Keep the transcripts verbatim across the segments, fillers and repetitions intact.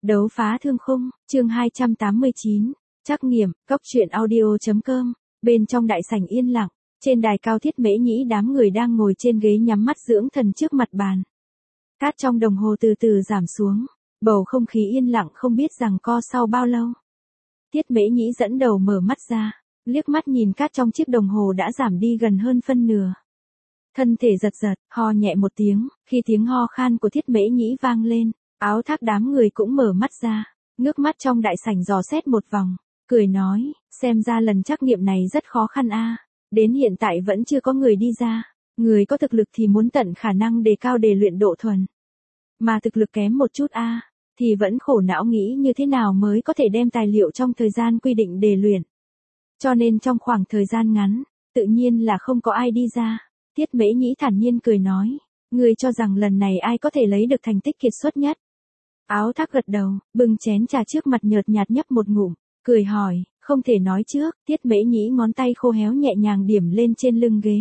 Đấu phá thương khung, chương hai trăm tám mươi chín, trắc nghiệm, cốc truyện audio.com, bên trong đại sảnh yên lặng, trên đài cao Thiết Mễ Nhĩ đám người đang ngồi trên ghế nhắm mắt dưỡng thần trước mặt bàn. Cát trong đồng hồ từ từ giảm xuống, bầu không khí yên lặng không biết rằng co sau bao lâu. Thiết Mễ Nhĩ dẫn đầu mở mắt ra, liếc mắt nhìn cát trong chiếc đồng hồ đã giảm đi gần hơn phân nửa. Thân thể giật giật, ho nhẹ một tiếng, khi tiếng ho khan của Thiết Mễ Nhĩ vang lên, Áo Thác đám người cũng mở mắt ra, ngước mắt trong đại sảnh dò xét một vòng, cười nói, xem ra lần trắc nghiệm này rất khó khăn a, đến hiện tại vẫn chưa có người đi ra, người có thực lực thì muốn tận khả năng đề cao đề luyện độ thuần, mà thực lực kém một chút a, thì vẫn khổ não nghĩ như thế nào mới có thể đem tài liệu trong thời gian quy định đề luyện. Cho nên trong khoảng thời gian ngắn, tự nhiên là không có ai đi ra. Thiết Mễ Nhĩ thản nhiên cười nói, ngươi cho rằng lần này ai có thể lấy được thành tích kiệt xuất nhất? Áo Thác gật đầu, bưng chén trà trước mặt nhợt nhạt nhấp một ngụm, cười hỏi, không thể nói trước. Thiết Mễ Nhĩ ngón tay khô héo nhẹ nhàng điểm lên trên lưng ghế.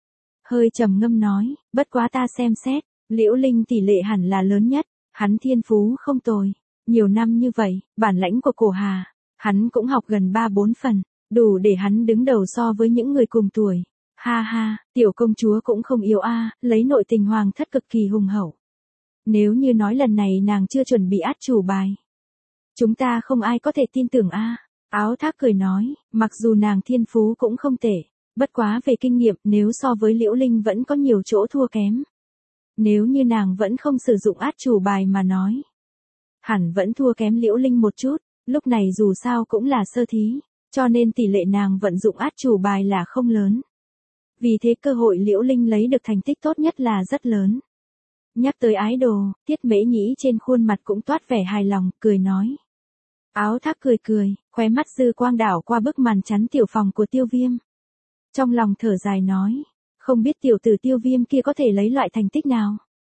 Hơi trầm ngâm nói, bất quá ta xem xét, Liễu Linh tỷ lệ hẳn là lớn nhất, hắn thiên phú không tồi, nhiều năm như vậy, bản lãnh của Cổ Hà, hắn cũng học gần ba bốn phần, đủ để hắn đứng đầu so với những người cùng tuổi. Ha ha, tiểu công chúa cũng không yếu a, lấy nội tình hoàng thất cực kỳ hùng hậu. Nếu như nói lần này nàng chưa chuẩn bị át chủ bài, chúng ta không ai có thể tin tưởng a. Áo Thác cười nói, mặc dù nàng thiên phú cũng không tệ, bất quá về kinh nghiệm nếu so với Liễu Linh vẫn có nhiều chỗ thua kém. Nếu như nàng vẫn không sử dụng át chủ bài mà nói, hẳn vẫn thua kém Liễu Linh một chút, lúc này dù sao cũng là sơ thí, cho nên tỷ lệ nàng vận dụng át chủ bài là không lớn. Vì thế cơ hội Liễu Linh lấy được thành tích tốt nhất là rất lớn. Nhắc tới ái đồ, Thiết Mễ Nhĩ trên khuôn mặt cũng toát vẻ hài lòng, cười nói. Áo Thác cười cười, khóe mắt dư quang đảo qua bức màn chắn tiểu phòng của Tiêu Viêm. Trong lòng thở dài nói, không biết tiểu tử Tiêu Viêm kia có thể lấy loại thành tích nào.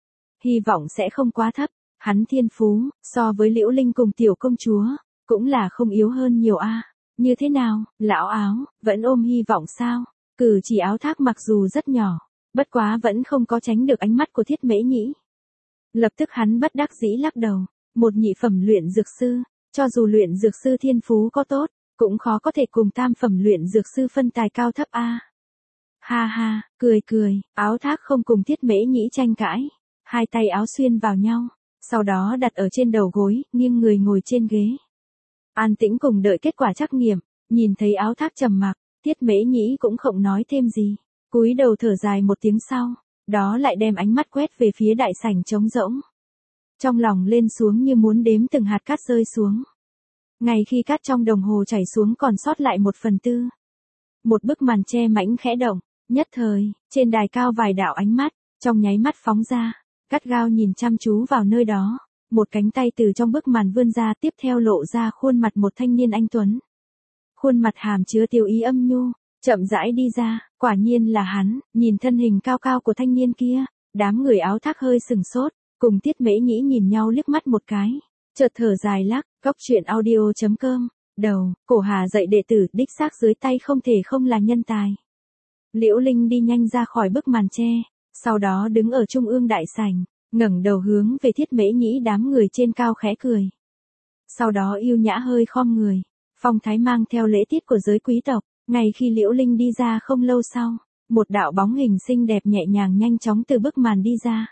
Hy vọng sẽ không quá thấp, hắn thiên phú, so với Liễu Linh cùng tiểu công chúa, cũng là không yếu hơn nhiều a. Như thế nào, lão Áo, vẫn ôm hy vọng sao? Cử chỉ Áo Thác mặc dù rất nhỏ, bất quá vẫn không có tránh được ánh mắt của Thiết Mễ Nhĩ. Lập tức hắn bất đắc dĩ lắc đầu, một nhị phẩm luyện dược sư, cho dù luyện dược sư thiên phú có tốt, cũng khó có thể cùng tam phẩm luyện dược sư phân tài cao thấp a. Ha ha, cười cười, Áo Thác không cùng Thiết Mễ Nhĩ tranh cãi, hai tay áo xuyên vào nhau, sau đó đặt ở trên đầu gối, nghiêng người ngồi trên ghế. An tĩnh cùng đợi kết quả trắc nghiệm, nhìn thấy Áo Thác trầm mặc, Thiết Mễ Nhĩ cũng không nói thêm gì, cúi đầu thở dài một tiếng sau, đó lại đem ánh mắt quét về phía đại sảnh trống rỗng. Trong lòng lên xuống như muốn đếm từng hạt cát rơi xuống. Ngay khi cát trong đồng hồ chảy xuống còn sót lại một phần tư. Một bức màn che mảnh khẽ động, nhất thời, trên đài cao vài đạo ánh mắt, trong nháy mắt phóng ra, gắt gao nhìn chăm chú vào nơi đó, một cánh tay từ trong bức màn vươn ra tiếp theo lộ ra khuôn mặt một thanh niên anh tuấn. Khuôn mặt hàm chứa tiêu ý âm nhu, chậm rãi đi ra, quả nhiên là hắn, nhìn thân hình cao cao của thanh niên kia, đám người Áo Thác hơi sừng sốt, cùng Thiết Mễ Nhĩ nhìn nhau liếc mắt một cái, chợt thở dài lắc, cốc truyện audio.com, đầu, Cổ Hà dạy đệ tử, đích xác dưới tay không thể không là nhân tài. Liễu Linh đi nhanh ra khỏi bức màn che, sau đó đứng ở trung ương đại sảnh, ngẩng đầu hướng về Thiết Mễ Nhĩ đám người trên cao khẽ cười. Sau đó yêu nhã hơi khom người, phong thái mang theo lễ tiết của giới quý tộc, ngay khi Liễu Linh đi ra không lâu sau, một đạo bóng hình xinh đẹp nhẹ nhàng nhanh chóng từ bức màn đi ra.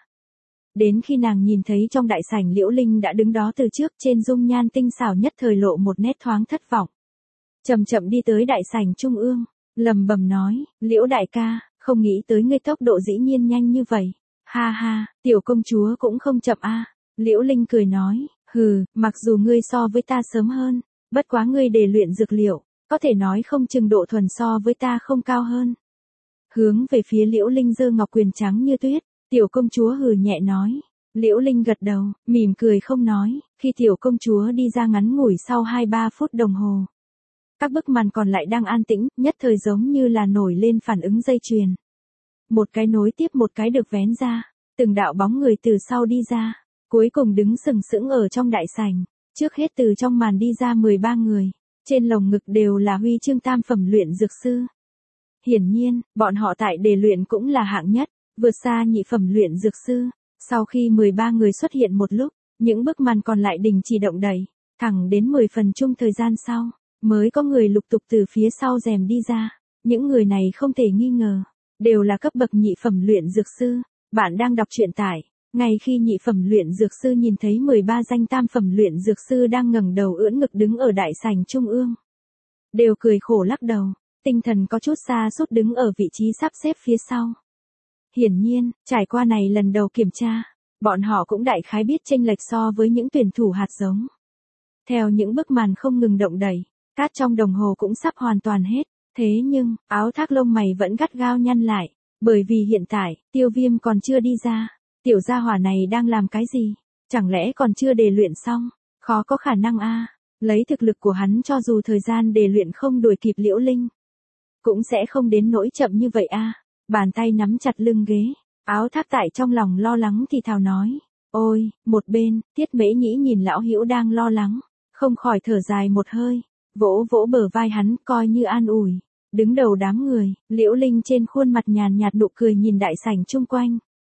Đến khi nàng nhìn thấy trong đại sảnh Liễu Linh đã đứng đó từ trước, trên dung nhan tinh xảo nhất thời lộ một nét thoáng thất vọng. Chậm chậm đi tới đại sảnh trung ương, lầm bầm nói, Liễu đại ca, không nghĩ tới ngươi tốc độ dĩ nhiên nhanh như vậy. Ha ha, tiểu công chúa cũng không chậm a. Liễu Linh cười nói, hừ, mặc dù ngươi so với ta sớm hơn, bất quá ngươi để luyện dược liệu, có thể nói không chừng độ thuần so với ta không cao hơn. Hướng về phía Liễu Linh giơ ngọc quyền trắng như tuyết, tiểu công chúa hừ nhẹ nói. Liễu Linh gật đầu, mỉm cười không nói, khi tiểu công chúa đi ra ngắn ngủi sau hai ba phút đồng hồ. Các bức màn còn lại đang an tĩnh, nhất thời giống như là nổi lên phản ứng dây chuyền. Một cái nối tiếp một cái được vén ra, từng đạo bóng người từ sau đi ra, cuối cùng đứng sừng sững ở trong đại sảnh, trước hết từ trong màn đi ra mười ba người, trên lồng ngực đều là huy chương tam phẩm luyện dược sư. Hiển nhiên, bọn họ tại đề luyện cũng là hạng nhất, vượt xa nhị phẩm luyện dược sư. Sau khi mười ba người xuất hiện một lúc, Những bức màn còn lại đình chỉ động đẩy, thẳng đến mười phần chung thời gian sau, mới có người lục tục từ phía sau rèm đi ra. Những người này không thể nghi ngờ, đều là cấp bậc nhị phẩm luyện dược sư. Bạn đang đọc truyện tại, ngay khi nhị phẩm luyện dược sư nhìn thấy mười ba danh tam phẩm luyện dược sư đang ngẩng đầu ưỡn ngực đứng ở đại sảnh trung ương, đều cười khổ lắc đầu, tinh thần có chút sa sút đứng ở vị trí sắp xếp phía sau. Hiển nhiên, trải qua này lần đầu kiểm tra, bọn họ cũng đại khái biết chênh lệch so với những tuyển thủ hạt giống. Theo những bức màn không ngừng động đẩy, cát trong đồng hồ cũng sắp hoàn toàn hết, thế nhưng, Áo Thác lông mày vẫn gắt gao nhăn lại, bởi vì hiện tại, Tiêu Viêm còn chưa đi ra. Tiểu gia hỏa này đang làm cái gì? Chẳng lẽ còn chưa đề luyện xong? Khó có khả năng a. Lấy thực lực của hắn cho dù thời gian đề luyện không đuổi kịp Liễu Linh, cũng sẽ không đến nỗi chậm như vậy a. Bàn tay nắm chặt lưng ghế, Áo Thác tại trong lòng lo lắng thì thào nói. Ôi, một bên, Tiết Mễ Nhĩ nhìn lão Hữu đang lo lắng, không khỏi thở dài một hơi, vỗ vỗ bờ vai hắn coi như an ủi. Đứng đầu đám người, Liễu Linh trên khuôn mặt nhàn nhạt nụ cười nhìn đại sảnh chung quanh.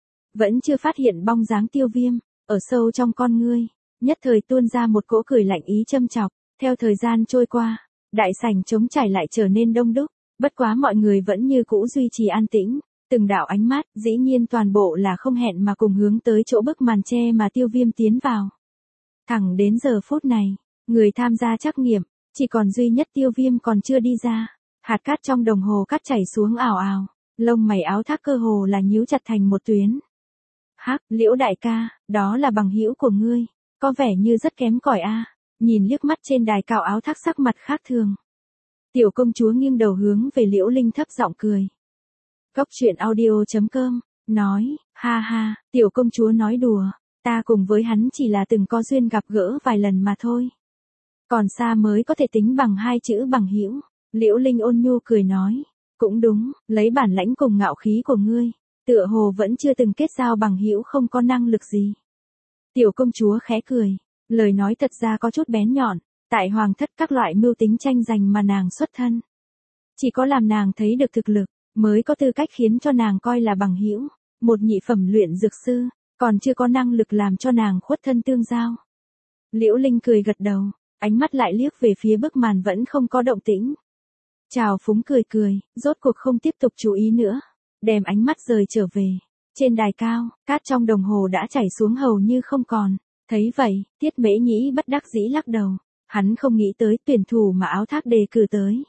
Vẫn chưa phát hiện bóng dáng Tiêu Viêm, ở sâu trong con ngươi, nhất thời tuôn ra một cỗ cười lạnh ý châm chọc. Theo thời gian trôi qua, đại sảnh trống trải lại trở nên đông đúc, bất quá mọi người vẫn như cũ duy trì an tĩnh, từng đạo ánh mắt, dĩ nhiên toàn bộ là không hẹn mà cùng hướng tới chỗ bức màn che mà Tiêu Viêm tiến vào. Thẳng đến giờ phút này, người tham gia trắc nghiệm, chỉ còn duy nhất Tiêu Viêm còn chưa đi ra. Hạt cát trong đồng hồ cát chảy xuống ào ào, lông mày Áo Thác cơ hồ là nhíu chặt thành một tuyến. Hắc, Liễu đại ca, đó là bằng hữu của ngươi, có vẻ như rất kém cỏi a. Nhìn liếc mắt trên đài cao, Áo Thác sắc mặt khác thường. Tiểu công chúa nghiêng đầu hướng về Liễu Linh thấp giọng cười. Góc truyện audio chấm com, nói, ha ha, tiểu công chúa nói đùa, ta cùng với hắn chỉ là từng có duyên gặp gỡ vài lần mà thôi. Còn xa mới có thể tính bằng hai chữ bằng hữu. Liễu Linh ôn nhu cười nói, cũng đúng, lấy bản lãnh cùng ngạo khí của ngươi, tựa hồ vẫn chưa từng kết giao bằng hữu không có năng lực gì. Tiểu công chúa khẽ cười, lời nói thật ra có chút bén nhọn, tại hoàng thất các loại mưu tính tranh giành mà nàng xuất thân. Chỉ có làm nàng thấy được thực lực, mới có tư cách khiến cho nàng coi là bằng hữu. Một nhị phẩm luyện dược sư, còn chưa có năng lực làm cho nàng khuất thân tương giao. Liễu Linh cười gật đầu, ánh mắt lại liếc về phía bức màn vẫn không có động tĩnh. Chào phúng cười cười, rốt cuộc không tiếp tục chú ý nữa, đem ánh mắt rời trở về. Trên đài cao, cát trong đồng hồ đã chảy xuống hầu như không còn. Thấy vậy, Tiết Mễ Nhĩ bất đắc dĩ lắc đầu, hắn không nghĩ tới tuyển thủ mà Áo Thác đề cử tới.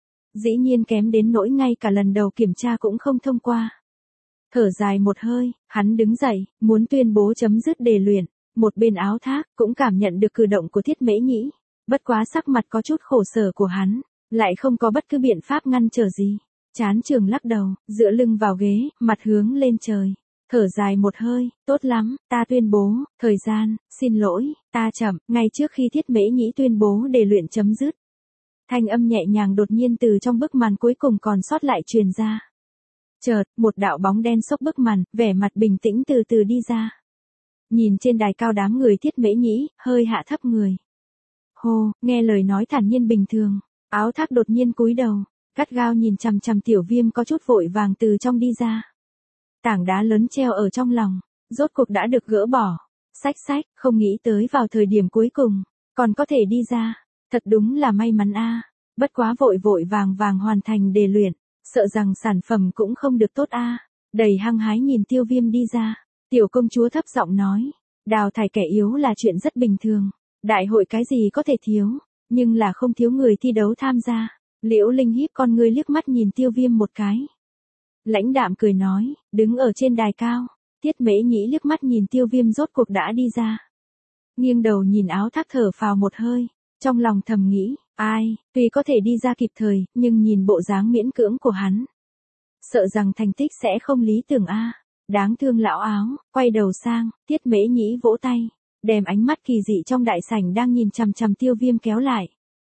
Dĩ nhiên kém đến nỗi ngay cả lần đầu kiểm tra cũng không thông qua. Thở dài một hơi, hắn đứng dậy, muốn tuyên bố chấm dứt đề luyện. Một bên Áo Thác cũng cảm nhận được cử động của Tiết Mễ Nhĩ, bất quá sắc mặt có chút khổ sở của hắn, lại không có bất cứ biện pháp ngăn trở gì. Chán trường lắc đầu, dựa lưng vào ghế, mặt hướng lên trời, thở dài một hơi. Tốt lắm, ta tuyên bố, thời gian, xin lỗi, ta chậm. Ngay trước khi Tiết Mễ Nhĩ tuyên bố đề luyện chấm dứt, thanh âm nhẹ nhàng đột nhiên từ trong bức màn cuối cùng còn sót lại truyền ra. Chợt, một đạo bóng đen xốc bức màn, vẻ mặt bình tĩnh từ từ đi ra. Nhìn trên đài cao đám người, Tiết Mễ Nhĩ hơi hạ thấp người. Hô, nghe lời nói thản nhiên bình thường, Áo Thác đột nhiên cúi đầu, gắt gao nhìn chằm chằm Tiểu Viêm có chút vội vàng từ trong đi ra. Tảng đá lớn treo ở trong lòng, rốt cuộc đã được gỡ bỏ. Xách xách, không nghĩ tới vào thời điểm cuối cùng, còn có thể đi ra. Thật đúng là may mắn a. Bất quá vội vội vàng vàng hoàn thành đề luyện, sợ rằng sản phẩm cũng không được tốt a. Đầy hăng hái nhìn Tiêu Viêm đi ra, tiểu công chúa thấp giọng nói, đào thải kẻ yếu là chuyện rất bình thường, đại hội cái gì có thể thiếu, nhưng là không thiếu người thi đấu tham gia. Liễu Linh híp con ngươi liếc mắt nhìn Tiêu Viêm một cái, lãnh đạm cười nói, đứng ở trên đài cao. Tiết Mễ Nhĩ liếc mắt nhìn Tiêu Viêm rốt cuộc đã đi ra, nghiêng đầu nhìn Áo Thác thở phào một hơi, trong lòng thầm nghĩ, ai, tuy có thể đi ra kịp thời, nhưng nhìn bộ dáng miễn cưỡng của hắn, sợ rằng thành tích sẽ không lý tưởng a. Đáng thương lão Áo. Quay đầu sang, Tiết Mễ Nhĩ vỗ tay, đem ánh mắt kỳ dị trong đại sảnh đang nhìn chằm chằm Tiêu Viêm kéo lại.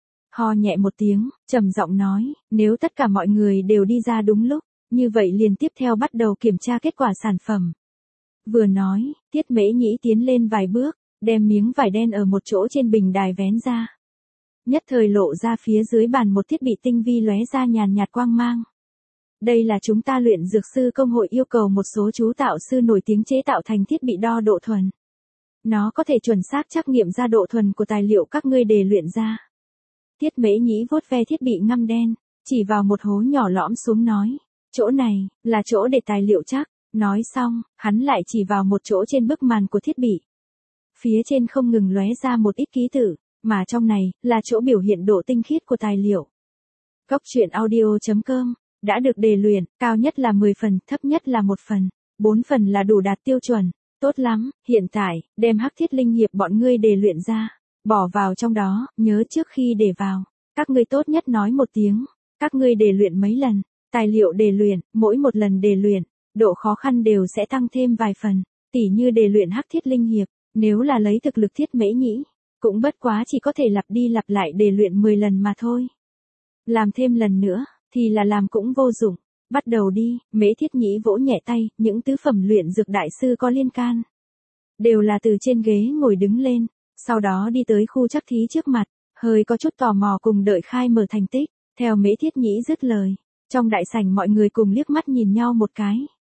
Ho nhẹ một tiếng, trầm giọng nói, nếu tất cả mọi người đều đi ra đúng lúc, như vậy liền tiếp theo bắt đầu kiểm tra kết quả sản phẩm. Vừa nói, Tiết Mễ Nhĩ tiến lên vài bước, đem miếng vải đen ở một chỗ trên bình đài vén ra. Nhất thời lộ ra phía dưới bàn một thiết bị tinh vi lóe ra nhàn nhạt quang mang. Đây là chúng ta luyện dược sư công hội yêu cầu một số chú tạo sư nổi tiếng chế tạo thành thiết bị đo độ thuần. Nó có thể chuẩn xác trắc nghiệm ra độ thuần của tài liệu các ngươi đề luyện ra. Tiết Mễ Nhĩ vuốt ve thiết bị ngăm đen, chỉ vào một hố nhỏ lõm xuống nói, chỗ này, là chỗ để tài liệu chắc. Nói xong, hắn lại chỉ vào một chỗ trên bức màn của thiết bị. Phía trên không ngừng lóe ra một ít ký tự, mà trong này, là chỗ biểu hiện độ tinh khiết của tài liệu. Góc truyện audio chấm com, đã được đề luyện, cao nhất là mười phần, thấp nhất là một phần, bốn phần là đủ đạt tiêu chuẩn. Tốt lắm, hiện tại, đem hắc thiết linh hiệp bọn ngươi đề luyện ra, bỏ vào trong đó, nhớ trước khi để vào, các ngươi tốt nhất nói một tiếng, các ngươi đề luyện mấy lần, tài liệu đề luyện, mỗi một lần đề luyện, độ khó khăn đều sẽ tăng thêm vài phần, tỉ như đề luyện hắc thiết linh hiệp, nếu là lấy thực lực Thiết Mễ Nhĩ, cũng bất quá chỉ có thể lặp đi lặp lại đề luyện mười lần mà thôi. Làm thêm lần nữa, thì là làm cũng vô dụng. Bắt đầu đi, Mễ Thiết Nhĩ vỗ nhẹ tay, những tứ phẩm luyện dược đại sư có liên can. Đều là từ trên ghế ngồi đứng lên, sau đó đi tới khu trắc thí trước mặt, hơi có chút tò mò cùng đợi khai mở thành tích, theo Mễ Thiết Nhĩ dứt lời. Trong đại sảnh mọi người cùng liếc mắt nhìn nhau một cái.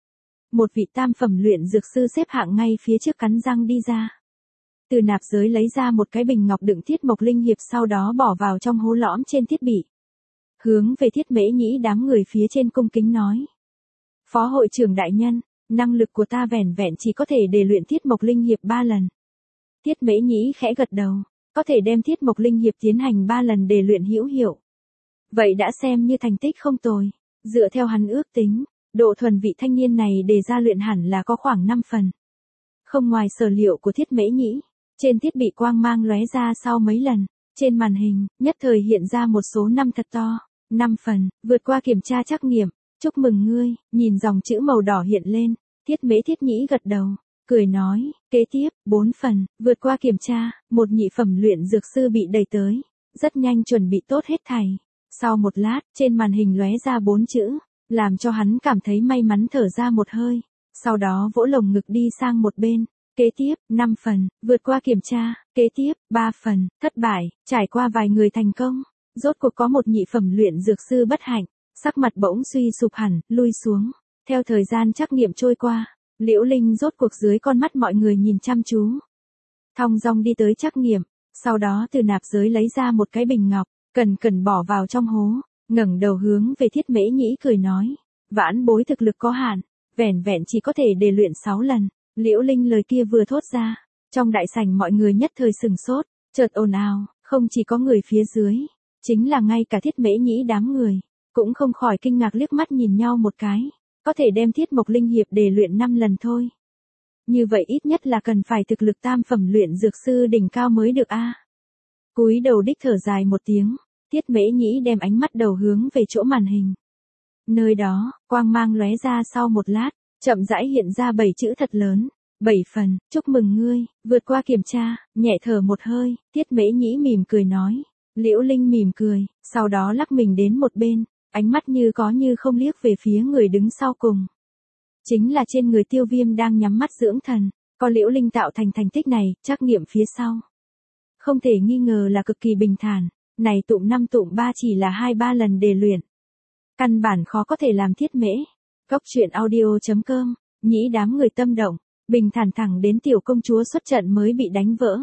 Một vị tam phẩm luyện dược sư xếp hạng ngay phía trước cắn răng đi ra. Từ nạp giới lấy ra một cái bình ngọc đựng thiết mộc linh hiệp sau đó bỏ vào trong hố lõm trên thiết bị. Hướng về Thiết Mễ Nhĩ đám người phía trên cung kính nói. Phó hội trưởng đại nhân, năng lực của ta vẻn vẹn chỉ có thể để luyện thiết mộc linh hiệp ba lần. Thiết Mễ Nhĩ khẽ gật đầu, có thể đem thiết mộc linh hiệp tiến hành ba lần để luyện hữu hiệu. Vậy đã xem như thành tích không tồi, dựa theo hắn ước tính, độ thuần vị thanh niên này đề ra luyện hẳn là có khoảng năm phần. Không ngoài sở liệu của Thiết Mễ Nhĩ, trên thiết bị quang mang lóe ra sau mấy lần, trên màn hình, nhất thời hiện ra một số năm thật to. năm phần, vượt qua kiểm tra trắc nghiệm, chúc mừng ngươi, nhìn dòng chữ màu đỏ hiện lên, Thiết Mễ Thiết Nhĩ gật đầu, cười nói, kế tiếp, bốn phần, vượt qua kiểm tra, một nhị phẩm luyện dược sư bị đẩy tới, rất nhanh chuẩn bị tốt hết thảy. Sau một lát, trên màn hình lóe ra bốn chữ, làm cho hắn cảm thấy may mắn thở ra một hơi, sau đó vỗ lồng ngực đi sang một bên. Kế tiếp, năm phần, vượt qua kiểm tra, kế tiếp, ba phần, thất bại, trải qua vài người thành công. Rốt cuộc có một nhị phẩm luyện dược sư bất hạnh, sắc mặt bỗng suy sụp hẳn, lui xuống. Theo thời gian trắc nghiệm trôi qua, Liễu Linh rốt cuộc dưới con mắt mọi người nhìn chăm chú. Thong dong đi tới trắc nghiệm, sau đó từ nạp giới lấy ra một cái bình ngọc, cẩn cẩn bỏ vào trong hố, ngẩng đầu hướng về Thiết Mễ Nhĩ cười nói, vãn bối thực lực có hạn, vẻn vẹn chỉ có thể để luyện sáu lần. Liễu Linh lời kia vừa thốt ra, trong đại sảnh mọi người nhất thời sừng sốt, chợt ồn ào, không chỉ có người phía dưới. Chính là ngay cả Thiết Mễ Nhĩ đám người, cũng không khỏi kinh ngạc liếc mắt nhìn nhau một cái, có thể đem thiết mộc linh hiệp để luyện năm lần thôi. Như vậy ít nhất là cần phải thực lực tam phẩm luyện dược sư đỉnh cao mới được a. À. Cúi đầu đích thở dài một tiếng, Thiết Mễ Nhĩ đem ánh mắt đầu hướng về chỗ màn hình. Nơi đó, quang mang lóe ra sau một lát, chậm rãi hiện ra bảy chữ thật lớn, bảy phần, chúc mừng ngươi, vượt qua kiểm tra, nhẹ thở một hơi, Thiết Mễ Nhĩ mỉm cười nói. Liễu Linh mỉm cười, sau đó lắc mình đến một bên, ánh mắt như có như không liếc về phía người đứng sau cùng. Chính là trên người Tiêu Viêm đang nhắm mắt dưỡng thần, có Liễu Linh tạo thành thành tích này, trắc nghiệm phía sau. Không thể nghi ngờ là cực kỳ bình thản, này tụm năm tụm ba chỉ là hai ba lần đề luyện. Căn bản khó có thể làm Thiết Mễ. Góc truyện audio chấm com, Nhĩ đám người tâm động, bình thản thẳng đến tiểu công chúa xuất trận mới bị đánh vỡ.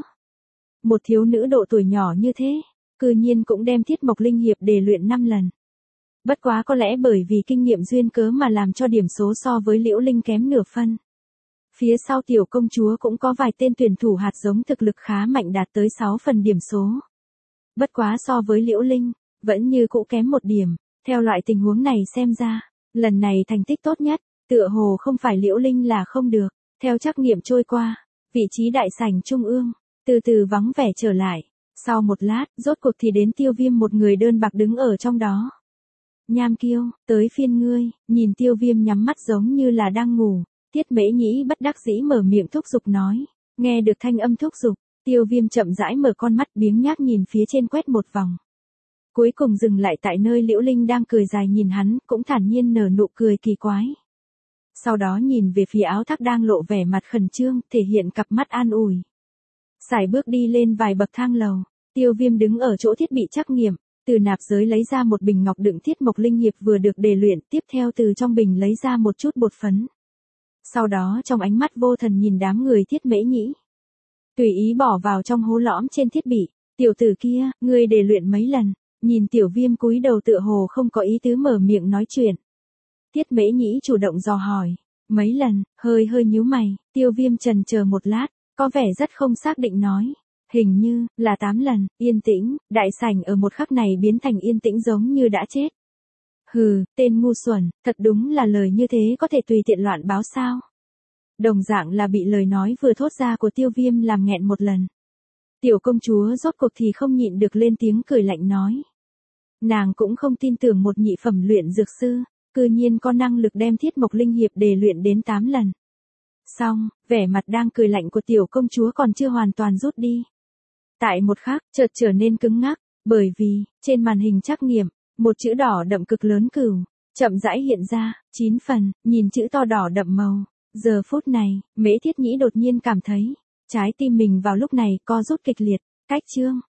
Một thiếu nữ độ tuổi nhỏ như thế, cư nhiên cũng đem thiết mộc linh hiệp đề luyện năm lần. Bất quá có lẽ bởi vì kinh nghiệm duyên cớ mà làm cho điểm số so với Liễu Linh kém nửa phân. Phía sau tiểu công chúa cũng có vài tên tuyển thủ hạt giống thực lực khá mạnh đạt tới sáu phần điểm số. Bất quá so với Liễu Linh, vẫn như cũ kém một điểm, theo loại tình huống này xem ra, lần này thành tích tốt nhất, tựa hồ không phải Liễu Linh là không được. Theo trắc nghiệm trôi qua, vị trí đại sảnh trung ương, từ từ vắng vẻ trở lại. Sau một lát, rốt cuộc thì đến Tiêu Viêm một người đơn bạc đứng ở trong đó. Nham Kiêu, tới phiên ngươi, nhìn Tiêu Viêm nhắm mắt giống như là đang ngủ, Thiết Mễ Nhĩ bất đắc dĩ mở miệng thúc giục nói, nghe được thanh âm thúc giục, Tiêu Viêm chậm rãi mở con mắt biếng nhác nhìn phía trên quét một vòng. Cuối cùng dừng lại tại nơi Liễu Linh đang cười dài nhìn hắn, cũng thản nhiên nở nụ cười kỳ quái. Sau đó nhìn về phía Áo Thác đang lộ vẻ mặt khẩn trương, thể hiện cặp mắt an ủi. Sải bước đi lên vài bậc thang lầu, Tiêu Viêm đứng ở chỗ thiết bị trắc nghiệm, từ nạp giới lấy ra một bình ngọc đựng thiết mộc linh hiệp vừa được đề luyện, tiếp theo từ trong bình lấy ra một chút bột phấn. Sau đó trong ánh mắt vô thần nhìn đám người Thiết Mễ Nhĩ. tùy ý bỏ vào trong hố lõm trên thiết bị. Tiểu tử kia, ngươi để luyện mấy lần, nhìn Tiểu Viêm cúi đầu tựa hồ không có ý tứ mở miệng nói chuyện. Tiết Mễ Nhĩ chủ động dò hỏi, mấy lần, hơi hơi nhíu mày, Tiêu Viêm chần chờ một lát, có vẻ rất không xác định nói. Hình như, là tám lần, yên tĩnh, đại sảnh ở một khắc này biến thành yên tĩnh giống như đã chết. Hừ, tên ngu xuẩn, thật đúng là lời như thế có thể tùy tiện loạn báo sao. Đồng dạng là bị lời nói vừa thốt ra của Tiêu Viêm làm nghẹn một lần. Tiểu công chúa rốt cuộc thì không nhịn được lên tiếng cười lạnh nói. Nàng cũng không tin tưởng một nhị phẩm luyện dược sư, cư nhiên có năng lực đem Thiết Mộc Linh Hiệp đề luyện đến tám lần. Xong, vẻ mặt đang cười lạnh của tiểu công chúa còn chưa hoàn toàn rút đi. Tại một khắc, chợt trở nên cứng ngắc, bởi vì, trên màn hình trắc nghiệm, một chữ đỏ đậm cực lớn cửu, chậm rãi hiện ra, chín phần, nhìn chữ to đỏ đậm màu. Giờ phút này, Mễ Thiết Nhĩ đột nhiên cảm thấy, trái tim mình vào lúc này co rút kịch liệt, cách chương.